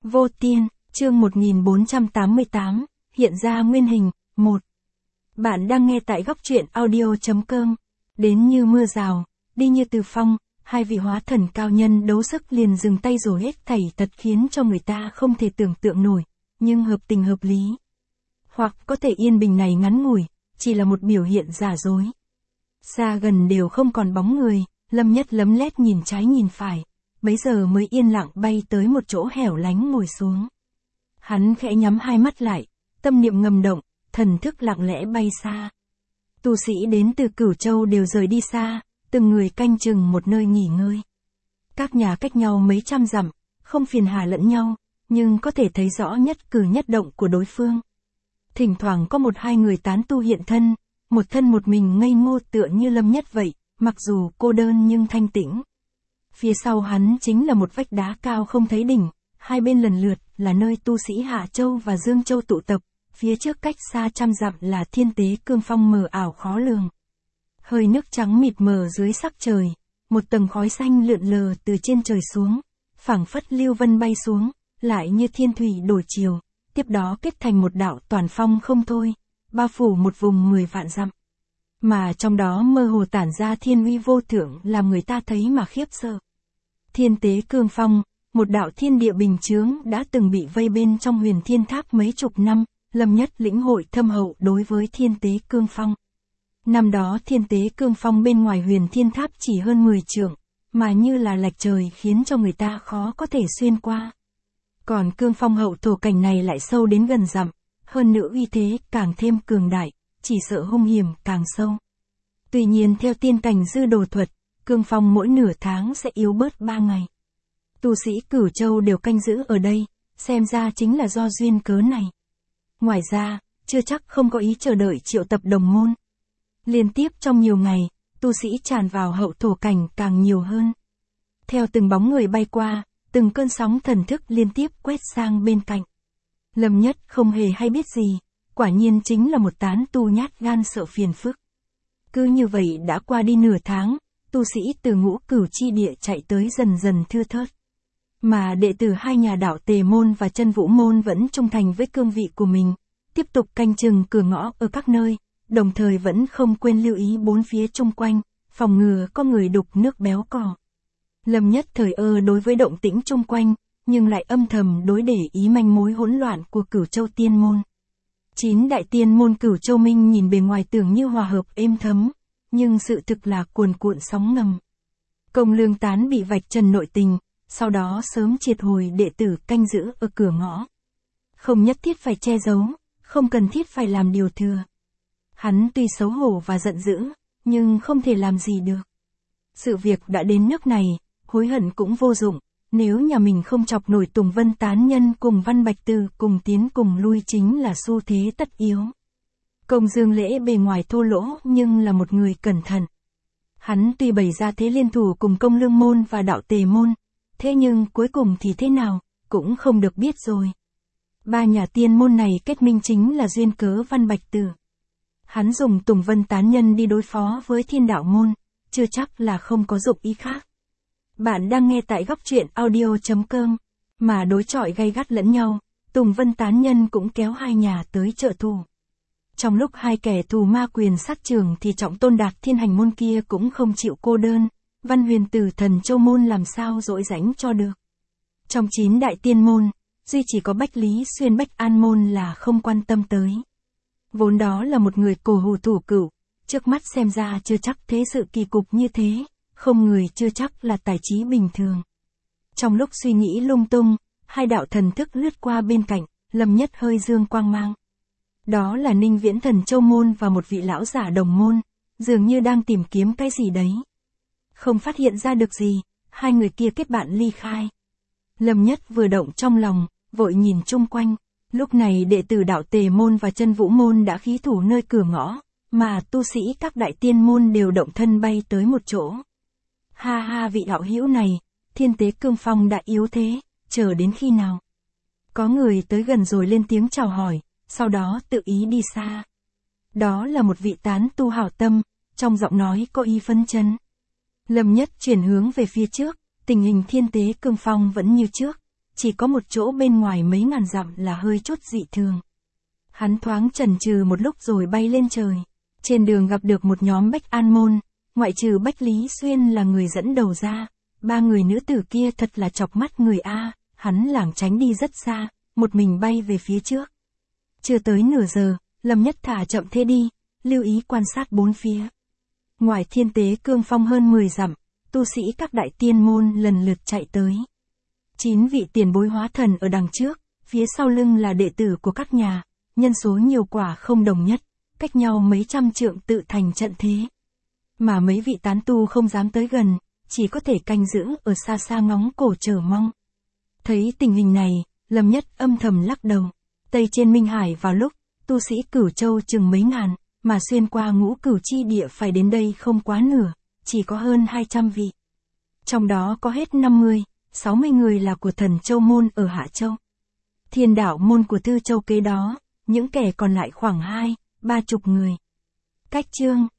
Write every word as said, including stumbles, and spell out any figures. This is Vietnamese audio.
Vô Tiên, chương một nghìn bốn trăm tám mươi tám, hiện ra nguyên hình, một. Bạn đang nghe tại góc truyện audio.com. Đến như mưa rào, đi như từ phong, hai vị hóa thần cao nhân đấu sức liền dừng tay rồi hết thảy thật khiến cho người ta không thể tưởng tượng nổi, nhưng hợp tình hợp lý. Hoặc có thể yên bình này ngắn ngủi, chỉ là một biểu hiện giả dối. Xa gần đều không còn bóng người, Lâm Nhất lấm lét nhìn trái nhìn phải, bấy giờ mới yên lặng bay tới một chỗ hẻo lánh ngồi xuống. Hắn khẽ nhắm hai mắt lại, tâm niệm ngầm động, thần thức lặng lẽ bay xa. Tu sĩ đến từ Cửu Châu đều rời đi xa, từng người canh chừng một nơi nghỉ ngơi. Các nhà cách nhau mấy trăm dặm, không phiền hà lẫn nhau, nhưng có thể thấy rõ nhất cử nhất động của đối phương. Thỉnh thoảng có một hai người tán tu hiện thân, một thân một mình ngây ngô tựa như Lâm Nhất vậy, mặc dù cô đơn nhưng thanh tĩnh. Phía sau hắn chính là một vách đá cao không thấy đỉnh, hai bên lần lượt là nơi tu sĩ Hạ Châu và Dương Châu tụ tập, phía trước cách xa trăm dặm là thiên tế cương phong mờ ảo khó lường. Hơi nước trắng mịt mờ dưới sắc trời, một tầng khói xanh lượn lờ từ trên trời xuống, phảng phất lưu vân bay xuống, lại như thiên thủy đổi chiều, tiếp đó kết thành một đạo toàn phong không thôi, bao phủ một vùng mười vạn dặm. Mà trong đó mơ hồ tản ra thiên uy vô thượng làm người ta thấy mà khiếp sợ. Thiên tế cương phong, một đạo thiên địa bình chướng đã từng bị vây bên trong huyền thiên tháp mấy chục năm, Lâm Nhất lĩnh hội thâm hậu đối với thiên tế cương phong. Năm đó thiên tế cương phong bên ngoài huyền thiên tháp chỉ hơn mười trượng, mà như là lạch trời khiến cho người ta khó có thể xuyên qua. Còn cương phong hậu thổ cảnh này lại sâu đến gần dặm, hơn nữa uy thế càng thêm cường đại, chỉ sợ hung hiểm càng sâu. Tuy nhiên theo tiên cảnh dư đồ thuật, cương phong mỗi nửa tháng sẽ yếu bớt ba ngày. Tu sĩ Cửu Châu đều canh giữ ở đây, xem ra chính là do duyên cớ này. Ngoài ra, chưa chắc không có ý chờ đợi triệu tập đồng môn. Liên tiếp trong nhiều ngày, tu sĩ tràn vào hậu thổ cảnh càng nhiều hơn. Theo từng bóng người bay qua, từng cơn sóng thần thức liên tiếp quét sang bên cạnh. Lâm Nhất không hề hay biết gì, quả nhiên chính là một tán tu nhát gan sợ phiền phức. Cứ như vậy đã qua đi nửa tháng, tu sĩ từ Ngũ Cửu chi địa chạy tới dần dần thưa thớt. Mà đệ tử hai nhà đạo Tề môn và Chân Vũ môn vẫn trung thành với cương vị của mình, tiếp tục canh chừng cửa ngõ ở các nơi, đồng thời vẫn không quên lưu ý bốn phía chung quanh, phòng ngừa có người đục nước béo cò. Lâm Nhất thời ơ đối với động tĩnh chung quanh, nhưng lại âm thầm đối để ý manh mối hỗn loạn của Cửu Châu tiên môn. Chín đại tiên môn Cửu Châu Minh nhìn bề ngoài tưởng như hòa hợp êm thấm, nhưng sự thực là cuồn cuộn sóng ngầm. Công Lương Tán bị vạch trần nội tình, sau đó sớm triệt hồi đệ tử canh giữ ở cửa ngõ. Không nhất thiết phải che giấu, không cần thiết phải làm điều thừa. Hắn tuy xấu hổ và giận dữ, nhưng không thể làm gì được. Sự việc đã đến nước này, hối hận cũng vô dụng, nếu nhà mình không chọc nổi Tùng Vân tán nhân cùng Văn Bạch Từ cùng tiến cùng lui chính là xu thế tất yếu. Công Dương Lễ bề ngoài thô lỗ nhưng là một người cẩn thận. Hắn tuy bày ra thế liên thủ cùng Công Lương môn và đạo Tề môn, thế nhưng cuối cùng thì thế nào, cũng không được biết rồi. Ba nhà tiên môn này kết minh chính là duyên cớ Văn Bạch Từ. Hắn dùng Tùng Vân tán nhân đi đối phó với Thiên Đạo môn, chưa chắc là không có dụng ý khác. Bạn đang nghe tại góc truyện audio.com, mà đối chọi gay gắt lẫn nhau, Tùng Vân tán nhân cũng kéo hai nhà tới trợ thù. Trong lúc hai kẻ thù ma quyền sát trường thì Trọng Tôn Đạt Thiên Hành môn kia cũng không chịu cô đơn, Văn Huyền Tử Thần Châu môn làm sao dỗi rãnh cho được. Trong chín đại tiên môn, duy chỉ có Bách Lý Xuyên Bách An môn là không quan tâm tới. Vốn đó là một người cổ hủ thủ cửu, trước mắt xem ra chưa chắc thế sự kỳ cục như thế, không người chưa chắc là tài trí bình thường. Trong lúc suy nghĩ lung tung, hai đạo thần thức lướt qua bên cạnh, Lâm Nhất hơi dương quang mang. Đó là Ninh Viễn Thần Châu môn và một vị lão giả đồng môn, dường như đang tìm kiếm cái gì đấy. Không phát hiện ra được gì, hai người kia kết bạn ly khai. Lâm Nhất vừa động trong lòng, vội nhìn chung quanh, lúc này đệ tử đạo Tề môn và Chân Vũ môn đã khí thủ nơi cửa ngõ, mà tu sĩ các đại tiên môn đều động thân bay tới một chỗ. Ha ha vị đạo hữu này, thiên tế cương phong đã yếu thế, chờ đến khi nào? Có người tới gần rồi lên tiếng chào hỏi, sau đó tự ý đi xa. Đó là một vị tán tu hảo tâm, trong giọng nói có ý phấn chấn. Lâm Nhất chuyển hướng về phía trước, tình hình thiên tế cương phong vẫn như trước, chỉ có một chỗ bên ngoài mấy ngàn dặm là hơi chút dị thường. Hắn thoáng chần chừ một lúc rồi bay lên trời. Trên đường gặp được một nhóm Bách An môn, ngoại trừ Bách Lý Xuyên là người dẫn đầu ra. Ba người nữ tử kia thật là chọc mắt người a, hắn lảng tránh đi rất xa, một mình bay về phía trước. Chưa tới nửa giờ, Lâm Nhất thả chậm thế đi, lưu ý quan sát bốn phía. Ngoài Thiên Tế Cương Phong hơn mười dặm, tu sĩ các đại tiên môn lần lượt chạy tới. Chín vị tiền bối hóa thần ở đằng trước, phía sau lưng là đệ tử của các nhà, nhân số nhiều quả không đồng nhất, cách nhau mấy trăm trượng tự thành trận thế. Mà mấy vị tán tu không dám tới gần, chỉ có thể canh giữ ở xa xa ngóng cổ chờ mong. Thấy tình hình này, Lâm Nhất âm thầm lắc đầu. Tây trên Minh Hải vào lúc, tu sĩ Cửu Châu chừng mấy ngàn, mà xuyên qua Ngũ Cửu chi địa phải đến đây không quá nửa, chỉ có hơn hai trăm vị. Trong đó có hết năm mươi, sáu mươi người là của Thần Châu môn ở Hạ Châu. Thiên Đạo môn của Thư Châu kế đó, những kẻ còn lại khoảng hai, ba chục người. Cách chương